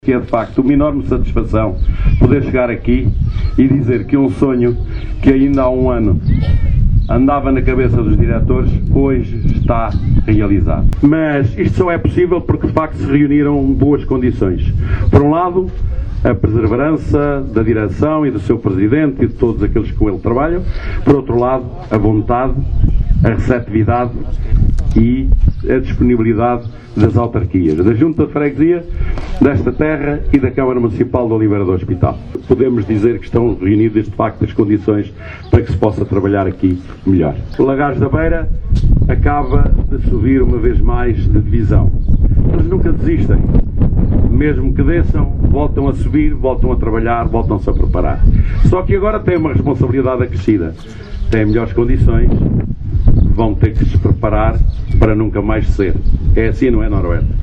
Que é de facto uma enorme satisfação poder chegar aqui e dizer que um sonho que ainda há um ano andava na cabeça dos diretores, hoje está realizado. Mas isto só é possível porque de facto se reuniram boas condições. Por um lado, a perseverança da direção e do seu presidente e de todos aqueles que com ele trabalham. Por outro lado, a vontade, a receptividade e a disponibilidade das autarquias, da Junta de Freguesia, desta terra e da Câmara Municipal de Oliveira do Hospital. Podemos dizer que estão reunidas de facto as condições para que se possa trabalhar aqui melhor. O Lagares da Beira acaba de subir uma vez mais de divisão. Eles nunca desistem. Mesmo que desçam, voltam a subir, voltam a trabalhar, voltam-se a preparar. Só que agora têm uma responsabilidade acrescida. Têm melhores condições, vão ter que se preparar para nunca mais ser. É assim, não é, Norberto?